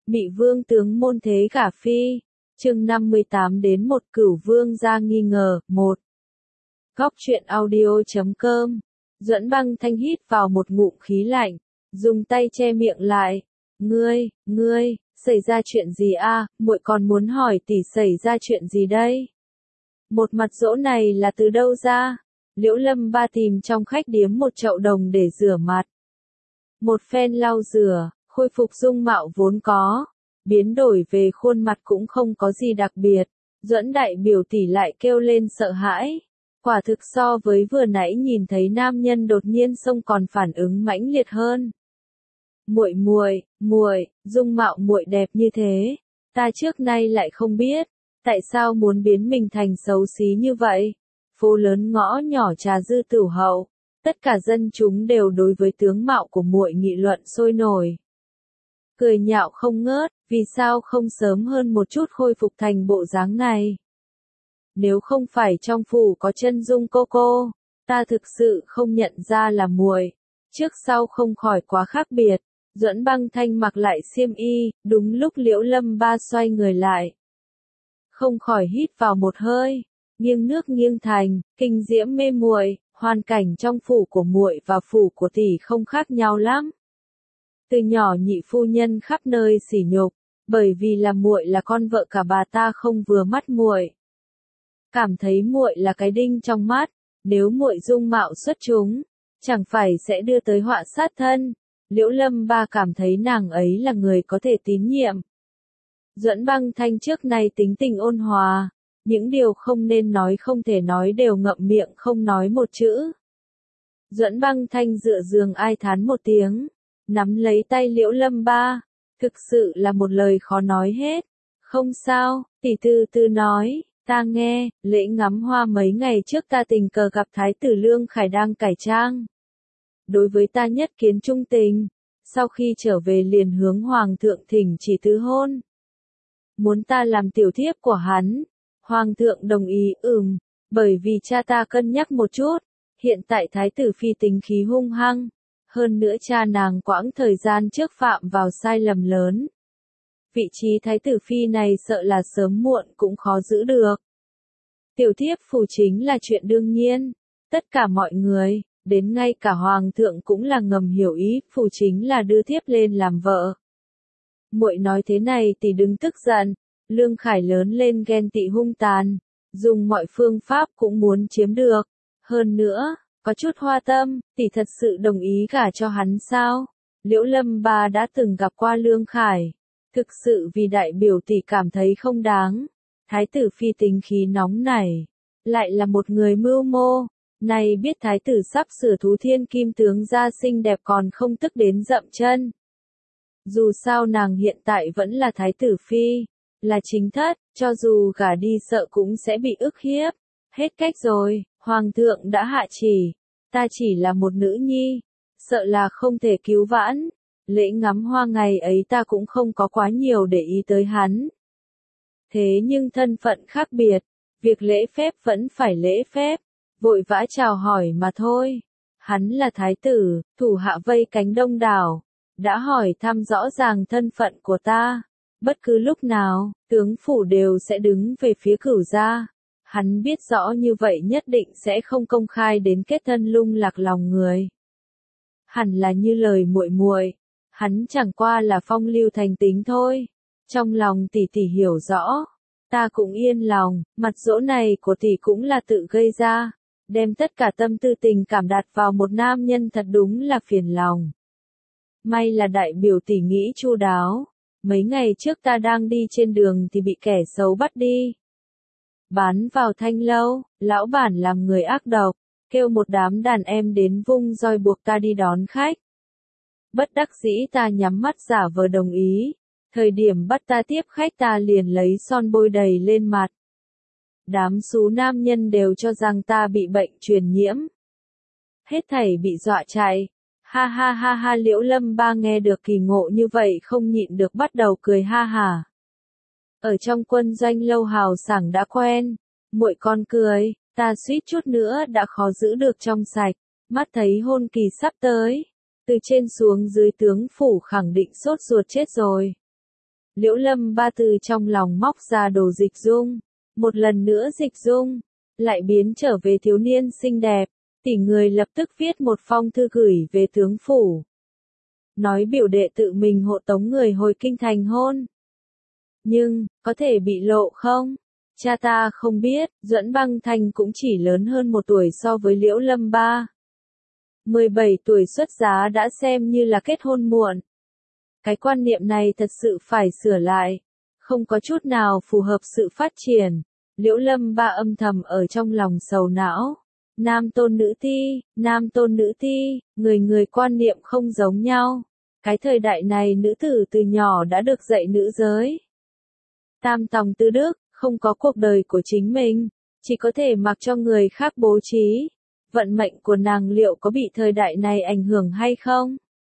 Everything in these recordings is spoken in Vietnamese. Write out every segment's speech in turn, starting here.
Mị vương tướng môn thế gả phi. Chương 58 đến một Cửu vương ra nghi ngờ. 1. Góc truyện audio.com. Duẫn Băng Thanh hít vào một ngụm khí lạnh, dùng tay che miệng lại. Ngươi, xảy ra chuyện gì a? Muội còn muốn hỏi tỷ xảy ra chuyện gì đây? Một mặt dỗ này là từ đâu ra? Liễu Lâm Ba tìm trong khách điếm một chậu đồng để rửa mặt. Một phen lau rửa, khôi phục dung mạo vốn có, biến đổi về khuôn mặt cũng không có gì đặc biệt. Duẫn đại biểu tỷ lại kêu lên sợ hãi. Quả thực so với vừa nãy nhìn thấy nam nhân đột nhiên xông còn phản ứng mãnh liệt hơn. Muội, dung mạo muội đẹp như thế, ta trước nay lại không biết, tại sao muốn biến mình thành xấu xí như vậy? Phố lớn ngõ nhỏ trà dư tửu hậu, tất cả dân chúng đều đối với tướng mạo của muội nghị luận sôi nổi. Cười nhạo không ngớt, vì sao không sớm hơn một chút khôi phục thành bộ dáng này? Nếu không phải trong phủ có chân dung cô, ta thực sự không nhận ra là muội. Trước sau không khỏi quá khác biệt. Duẫn Băng Thanh mặc lại xiêm y, đúng lúc Liễu Lâm Ba xoay người lại. Không khỏi hít vào một hơi, nghiêng nước nghiêng thành, kinh diễm mê muội, hoàn cảnh trong phủ của muội và phủ của tỷ không khác nhau lắm. Từ nhỏ nhị phu nhân khắp nơi sỉ nhục, bởi vì là muội là con vợ cả bà ta không vừa mắt muội. Cảm thấy muội là cái đinh trong mắt, nếu muội dung mạo xuất chúng, chẳng phải sẽ đưa tới họa sát thân. Liễu Lâm Ba cảm thấy nàng ấy là người có thể tín nhiệm. Duẫn Băng Thanh trước nay tính tình ôn hòa, những điều không nên nói không thể nói đều ngậm miệng không nói một chữ. Duẫn Băng Thanh dựa giường ai thán một tiếng, nắm lấy tay Liễu Lâm Ba, thực sự là một lời khó nói hết. Không sao, tỷ từ từ nói, ta nghe. Lễ ngắm hoa mấy ngày trước ta tình cờ gặp Thái tử Lương Khải đang cải trang. Đối với ta nhất kiến trung tình, sau khi trở về liền hướng hoàng thượng thỉnh chỉ tứ hôn. Muốn ta làm tiểu thiếp của hắn. Hoàng thượng đồng ý, bởi vì cha ta cân nhắc một chút, hiện tại thái tử phi tính khí hung hăng, hơn nữa cha nàng quãng thời gian trước phạm vào sai lầm lớn. Vị trí thái tử phi này sợ là sớm muộn cũng khó giữ được. Tiểu thiếp phù chính là chuyện đương nhiên, tất cả mọi người, đến ngay cả hoàng thượng cũng là ngầm hiểu ý, phù chính là đưa thiếp lên làm vợ. Muội nói thế này thì đừng tức giận. Lương Khải lớn lên ghen tị hung tàn, dùng mọi phương pháp cũng muốn chiếm được. Hơn nữa, có chút hoa tâm, tỷ thật sự đồng ý gả cho hắn sao? Liễu Lâm Ba đã từng gặp qua Lương Khải, thực sự vì đại biểu tỷ cảm thấy không đáng. Thái tử phi tính khí nóng này, lại là một người mưu mô, này biết thái tử sắp sửa thú thiên kim tướng ra xinh đẹp còn không tức đến dậm chân. Dù sao nàng hiện tại vẫn là thái tử phi, là chính thất, cho dù gả đi sợ cũng sẽ bị ức hiếp. Hết cách rồi, hoàng thượng đã hạ chỉ, ta chỉ là một nữ nhi, sợ là không thể cứu vãn. Lễ ngắm hoa ngày ấy ta cũng không có quá nhiều để ý tới hắn. Thế nhưng thân phận khác biệt, việc lễ phép vẫn phải lễ phép, vội vã chào hỏi mà thôi. Hắn là thái tử, thủ hạ vây cánh đông đảo, đã hỏi thăm rõ ràng thân phận của ta. Bất cứ lúc nào, tướng phủ đều sẽ đứng về phía Cửu gia. Hắn biết rõ như vậy nhất định sẽ không công khai đến kết thân lung lạc lòng người. Hẳn là như lời muội, hắn chẳng qua là phong lưu thành tính thôi. Trong lòng tỷ tỷ hiểu rõ, ta cũng yên lòng, mặt dỗ này của tỷ cũng là tự gây ra, đem tất cả tâm tư tình cảm đặt vào một nam nhân thật đúng là phiền lòng. May là đại biểu tỷ nghĩ chu đáo. Mấy ngày trước ta đang đi trên đường thì bị kẻ xấu bắt đi. Bán vào thanh lâu, lão bản làm người ác độc, kêu một đám đàn em đến vung roi buộc ta đi đón khách. Bất đắc dĩ ta nhắm mắt giả vờ đồng ý, thời điểm bắt ta tiếp khách ta liền lấy son bôi đầy lên mặt. Đám xú nam nhân đều cho rằng ta bị bệnh truyền nhiễm. Hết thảy bị dọa chạy. Ha, Liễu Lâm Ba nghe được kỳ ngộ như vậy không nhịn được bắt đầu cười ha hả. Ở trong quân doanh lâu hào sảng đã quen, muội con cười, ta suýt chút nữa đã khó giữ được trong sạch, mắt thấy hôn kỳ sắp tới, từ trên xuống dưới tướng phủ khẳng định sốt ruột chết rồi. Liễu Lâm Ba từ trong lòng móc ra đồ dịch dung. Một lần nữa dịch dung, lại biến trở về thiếu niên xinh đẹp. Tỷ người lập tức viết một phong thư gửi về tướng phủ. Nói biểu đệ tự mình hộ tống người hồi kinh thành hôn. Nhưng, có thể bị lộ không? Cha ta không biết, Duẫn Băng Thanh cũng chỉ lớn hơn 1 tuổi so với Liễu Lâm Ba. 17 tuổi xuất giá đã xem như là kết hôn muộn. Cái quan niệm này thật sự phải sửa lại. Không có chút nào phù hợp sự phát triển. Liễu Lâm Ba âm thầm ở trong lòng sầu não. Nam tôn nữ ti, người người quan niệm không giống nhau. Cái thời đại này nữ tử từ nhỏ đã được dạy nữ giới. Tam tòng tứ đức, không có cuộc đời của chính mình, chỉ có thể mặc cho người khác bố trí. Vận mệnh của nàng liệu có bị thời đại này ảnh hưởng hay không?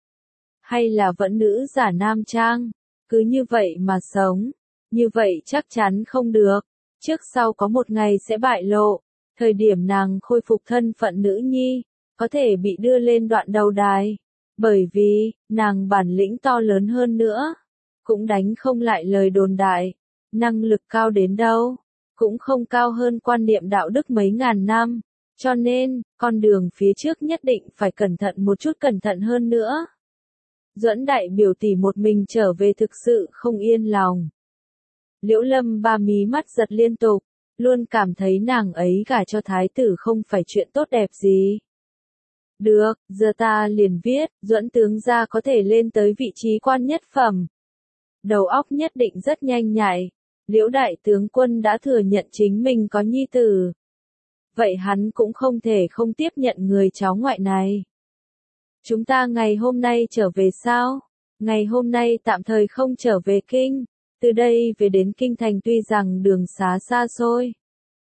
Hay là vẫn nữ giả nam trang, cứ như vậy mà sống, như vậy chắc chắn không được, trước sau có một ngày sẽ bại lộ, thời điểm nàng khôi phục thân phận nữ nhi, có thể bị đưa lên đoạn đầu đài, bởi vì, nàng bản lĩnh to lớn hơn nữa, cũng đánh không lại lời đồn đại, năng lực cao đến đâu, cũng không cao hơn quan niệm đạo đức mấy ngàn năm, cho nên, con đường phía trước nhất định phải cẩn thận một chút, cẩn thận hơn nữa. Duẫn đại biểu tỷ một mình trở về thực sự không yên lòng. Liễu Lâm Ba mí mắt giật liên tục, luôn cảm thấy nàng ấy gả cho thái tử không phải chuyện tốt đẹp gì. Được, giờ ta liền viết, Duẫn tướng gia có thể lên tới vị trí quan nhất phẩm. Đầu óc nhất định rất nhanh nhạy. Liễu đại tướng quân đã thừa nhận chính mình có nhi tử. Vậy hắn cũng không thể không tiếp nhận người cháu ngoại này. Chúng ta ngày hôm nay trở về sao? Ngày hôm nay tạm thời không trở về kinh. Từ đây về đến kinh thành tuy rằng đường xá xa xôi.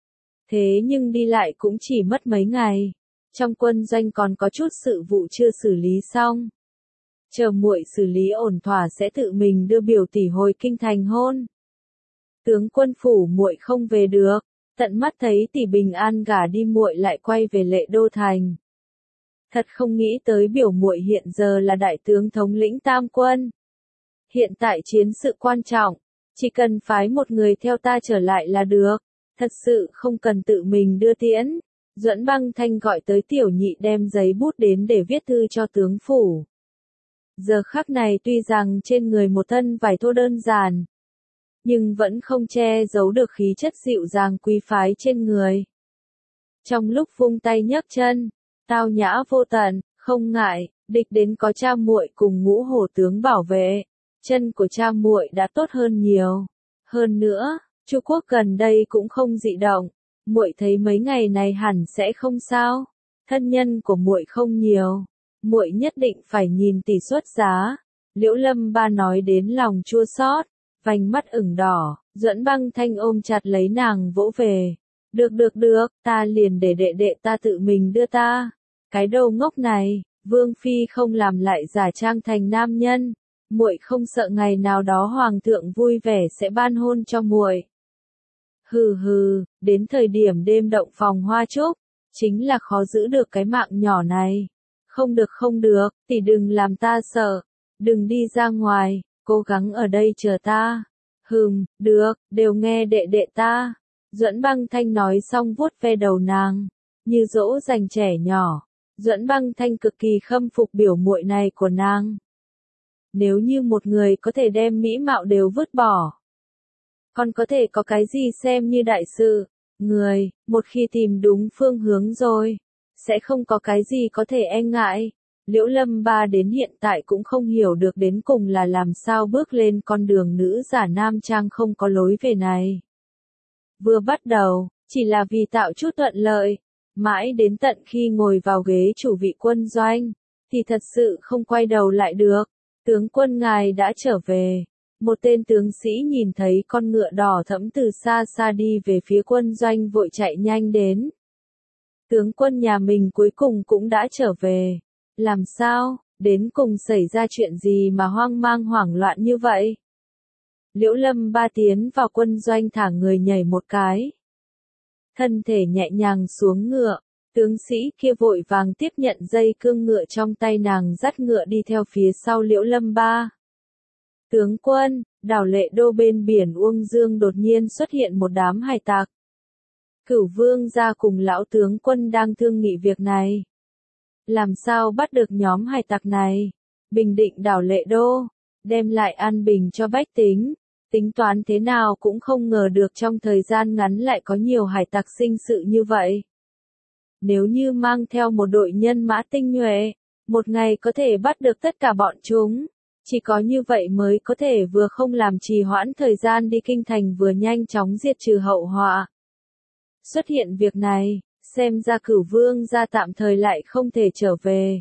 Thế nhưng đi lại cũng chỉ mất mấy ngày. Trong quân doanh còn có chút sự vụ chưa xử lý xong. Chờ muội xử lý ổn thỏa sẽ tự mình đưa biểu tỷ hồi kinh thành hôn. Tướng quân phủ muội không về được, tận mắt thấy tỷ bình an gả đi muội lại quay về Lệ Đô thành. Thật không nghĩ tới biểu muội hiện giờ là đại tướng thống lĩnh tam quân. Hiện tại chiến sự quan trọng, chỉ cần phái một người theo ta trở lại là được, thật sự không cần tự mình đưa tiễn. Duẫn Băng Thanh gọi tới tiểu nhị đem giấy bút đến để viết thư cho tướng phủ. Giờ khắc này tuy rằng trên người một thân vải thô đơn giản, nhưng vẫn không che giấu được khí chất dịu dàng quý phái trên người. Trong lúc vung tay nhấc chân, tao nhã vô tận, không ngại, địch đến có cha muội cùng Ngũ Hổ tướng bảo vệ, chân của cha muội đã tốt hơn nhiều. Hơn nữa, Chu quốc gần đây cũng không dị động, muội thấy mấy ngày này hẳn sẽ không sao. Thân nhân của muội không nhiều, muội nhất định phải nhìn tỷ xuất giá. Liễu Lâm Ba nói đến lòng chua xót, vành mắt ửng đỏ, Duẫn Băng Thanh ôm chặt lấy nàng vỗ về. Được, ta liền để đệ đệ ta tự mình đưa ta. Cái đầu ngốc này, Vương Phi không làm lại giả trang thành nam nhân. Muội không sợ ngày nào đó Hoàng thượng vui vẻ sẽ ban hôn cho muội. Hừ, đến thời điểm đêm động phòng hoa trúc, chính là khó giữ được cái mạng nhỏ này. Không được, tỷ đừng làm ta sợ. Đừng đi ra ngoài, cố gắng ở đây chờ ta. Được, đều nghe đệ đệ ta. Duẫn Băng Thanh nói xong vuốt ve đầu nàng, như dỗ dành trẻ nhỏ. Duẫn Băng Thanh cực kỳ khâm phục biểu muội này của nàng. Nếu như một người có thể đem mỹ mạo đều vứt bỏ, còn có thể có cái gì xem như đại sự. Người, một khi tìm đúng phương hướng rồi, sẽ không có cái gì có thể e ngại. Liễu Lâm Ba đến hiện tại cũng không hiểu được đến cùng là làm sao bước lên con đường nữ giả nam trang không có lối về này. Vừa bắt đầu, chỉ là vì tạo chút thuận lợi, mãi đến tận khi ngồi vào ghế chủ vị quân doanh, thì thật sự không quay đầu lại được. Tướng quân ngài đã trở về. Một tên tướng sĩ nhìn thấy con ngựa đỏ thẫm từ xa xa đi về phía quân doanh vội chạy nhanh đến. Tướng quân nhà mình cuối cùng cũng đã trở về. Làm sao, đến cùng xảy ra chuyện gì mà hoang mang hoảng loạn như vậy? Liễu Lâm Ba tiến vào quân doanh thả người nhảy một cái. Thân thể nhẹ nhàng xuống ngựa, tướng sĩ kia vội vàng tiếp nhận dây cương ngựa trong tay nàng dắt ngựa đi theo phía sau Liễu Lâm Ba. Tướng quân, đảo Lệ Đô bên biển Uông Dương đột nhiên xuất hiện một đám hải tặc. Cửu Vương gia cùng lão tướng quân đang thương nghị việc này. Làm sao bắt được nhóm hải tặc này? Bình định đảo Lệ Đô, đem lại an bình cho bách tính. Tính toán thế nào cũng không ngờ được trong thời gian ngắn lại có nhiều hải tặc sinh sự như vậy. Nếu như mang theo một đội nhân mã tinh nhuệ, một ngày có thể bắt được tất cả bọn chúng. Chỉ có như vậy mới có thể vừa không làm trì hoãn thời gian đi kinh thành vừa nhanh chóng diệt trừ hậu họa. Xuất hiện việc này, xem ra Cửu Vương gia tạm thời lại không thể trở về.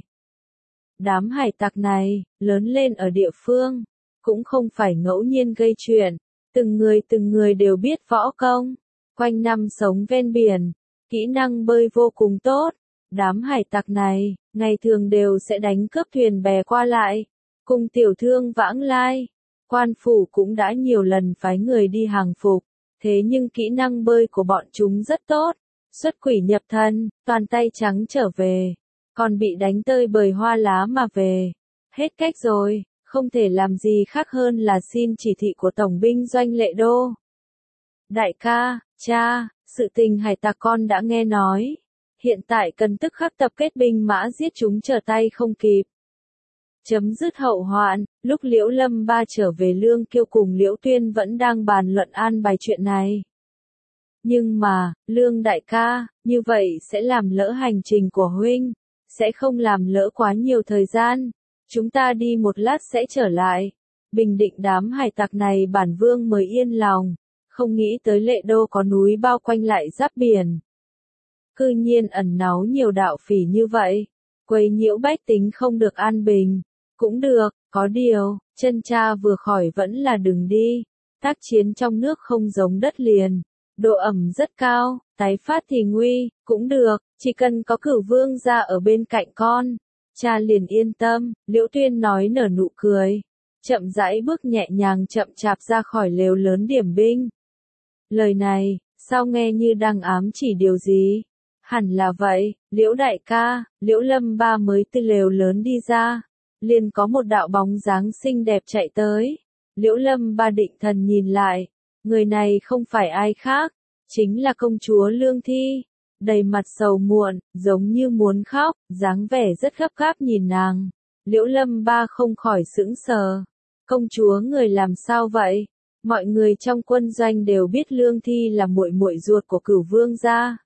Đám hải tặc này, lớn lên ở địa phương, cũng không phải ngẫu nhiên gây chuyện, từng người đều biết võ công, quanh năm sống ven biển, kỹ năng bơi vô cùng tốt. Đám hải tặc này, ngày thường đều sẽ đánh cướp thuyền bè qua lại, cùng tiểu thương vãng lai. Quan phủ cũng đã nhiều lần phái người đi hàng phục, thế nhưng kỹ năng bơi của bọn chúng rất tốt, xuất quỷ nhập thần, toàn tay trắng trở về, còn bị đánh tơi bời hoa lá mà về. Hết cách rồi, không thể làm gì khác hơn là xin chỉ thị của Tổng binh doanh Lệ Đô. Đại ca, cha, sự tình hải tặc con đã nghe nói. Hiện tại cần tức khắc tập kết binh mã giết chúng trở tay không kịp. Chấm dứt hậu hoạn, lúc Liễu Lâm Ba trở về Lương Kiêu cùng Liễu Tuyên vẫn đang bàn luận an bài chuyện này. Nhưng mà, Lương đại ca, như vậy sẽ làm lỡ hành trình của huynh, sẽ không làm lỡ quá nhiều thời gian. Chúng ta đi một lát sẽ trở lại. Bình định đám hải tặc này bản vương mới yên lòng, không nghĩ tới Lệ Đô có núi bao quanh lại giáp biển. Cư nhiên ẩn náu nhiều đạo phỉ như vậy, quấy nhiễu bách tính không được an bình. Cũng được, có điều, chân cha vừa khỏi vẫn là đừng đi. Tác chiến trong nước không giống đất liền, độ ẩm rất cao, tái phát thì nguy, cũng được, chỉ cần có Cửu Vương gia ở bên cạnh con. Cha liền yên tâm, Liễu Tuyên nói nở nụ cười, chậm rãi bước nhẹ nhàng chậm chạp ra khỏi lều lớn điểm binh. Lời này, sao nghe như đang ám chỉ điều gì? Hẳn là vậy, Liễu đại ca, Liễu Lâm Ba mới từ lều lớn đi ra, liền có một đạo bóng dáng xinh đẹp chạy tới. Liễu Lâm Ba định thần nhìn lại, người này không phải ai khác, chính là công chúa Lương Thi, đầy mặt sầu muộn, giống như muốn khóc, dáng vẻ rất gấp gáp nhìn nàng. Liễu Lâm Ba không khỏi sững sờ. Công chúa người làm sao vậy? Mọi người trong quân doanh đều biết Lương Thi là muội muội ruột của Cửu Vương gia.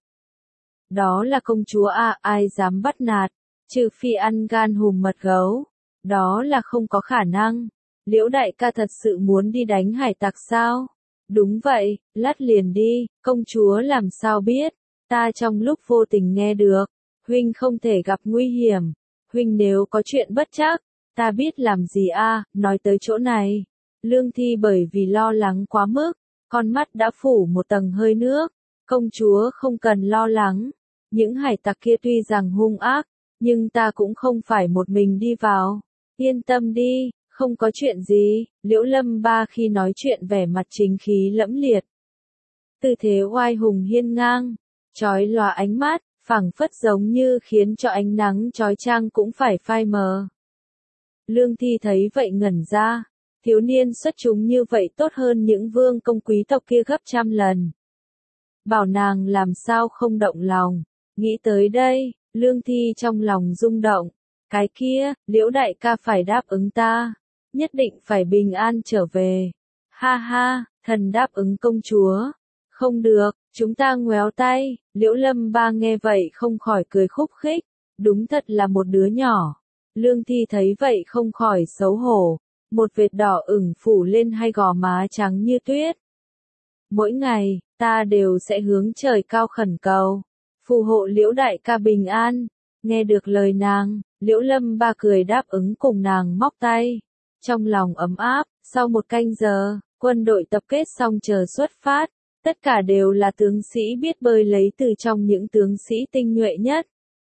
Đó là công chúa à, ai dám bắt nạt, trừ phi ăn gan hùm mật gấu. Đó là không có khả năng. Liễu đại ca thật sự muốn đi đánh hải tặc sao? Đúng vậy, lát liền đi, công chúa làm sao biết? Ta trong lúc vô tình nghe được, huynh không thể gặp nguy hiểm. Huynh nếu có chuyện bất trắc, ta biết làm gì a? Nói tới chỗ này. Lương Thi bởi vì lo lắng quá mức, con mắt đã phủ một tầng hơi nước. Công chúa không cần lo lắng. Những hải tặc kia tuy rằng hung ác, nhưng ta cũng không phải một mình đi vào. Yên tâm đi, không có chuyện gì. Liễu Lâm Ba khi nói chuyện vẻ mặt chính khí lẫm liệt. Tư thế oai hùng hiên ngang, chói lòa ánh mắt, phảng phất giống như khiến cho ánh nắng chói chang cũng phải phai mờ. Lương Thi thấy vậy ngẩn ra, thiếu niên xuất chúng như vậy tốt hơn những vương công quý tộc kia gấp trăm lần. Bảo nàng làm sao không động lòng, nghĩ tới đây, Lương Thi trong lòng rung động. Cái kia, Liễu đại ca phải đáp ứng ta, nhất định phải bình an trở về. Ha ha, thần đáp ứng công chúa. Không được, chúng ta ngoéo tay. Liễu Lâm Ba nghe vậy không khỏi cười khúc khích, đúng thật là một đứa nhỏ. Lương Thi thấy vậy không khỏi xấu hổ, một vệt đỏ ửng phủ lên hai gò má trắng như tuyết. Mỗi ngày, ta đều sẽ hướng trời cao khẩn cầu, phù hộ Liễu đại ca bình an. Nghe được lời nàng, Liễu Lâm Ba cười đáp ứng cùng nàng móc tay. Trong lòng ấm áp, sau một canh giờ, quân đội tập kết xong chờ xuất phát. Tất cả đều là tướng sĩ biết bơi lấy từ trong những tướng sĩ tinh nhuệ nhất.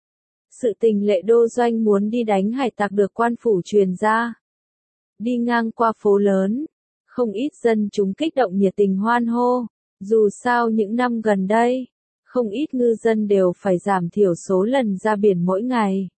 Sự tình Lệ Đô doanh muốn đi đánh hải tặc được quan phủ truyền ra. Đi ngang qua phố lớn, không ít dân chúng kích động nhiệt tình hoan hô. Dù sao những năm gần đây, không ít ngư dân đều phải giảm thiểu số lần ra biển mỗi ngày.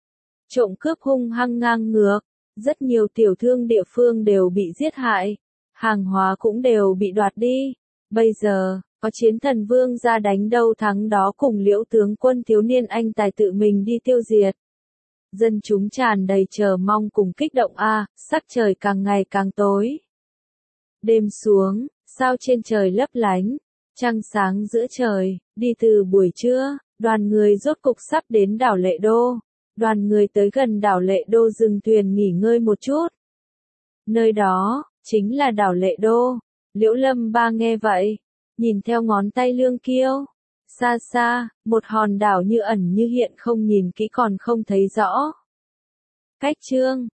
Trộm cướp hung hăng ngang ngược, rất nhiều tiểu thương địa phương đều bị giết hại. hàng hóa cũng đều bị đoạt đi. Bây giờ, có chiến thần vương ra đánh đâu thắng đó cùng Liễu tướng quân thiếu niên anh tài tự mình đi tiêu diệt. Dân chúng tràn đầy chờ mong cùng kích động sắc trời càng ngày càng tối. Đêm xuống, sao trên trời lấp lánh, trăng sáng giữa trời, đi từ buổi trưa, đoàn người rốt cục sắp đến đảo Lệ Đô. Đoàn người tới gần đảo Lệ Đô dừng thuyền nghỉ ngơi một chút. Nơi đó, chính là đảo Lệ Đô. Liễu Lâm Ba nghe vậy, nhìn theo ngón tay Lương Kiêu. Xa xa, một hòn đảo như ẩn như hiện không nhìn kỹ còn không thấy rõ. Cách Chương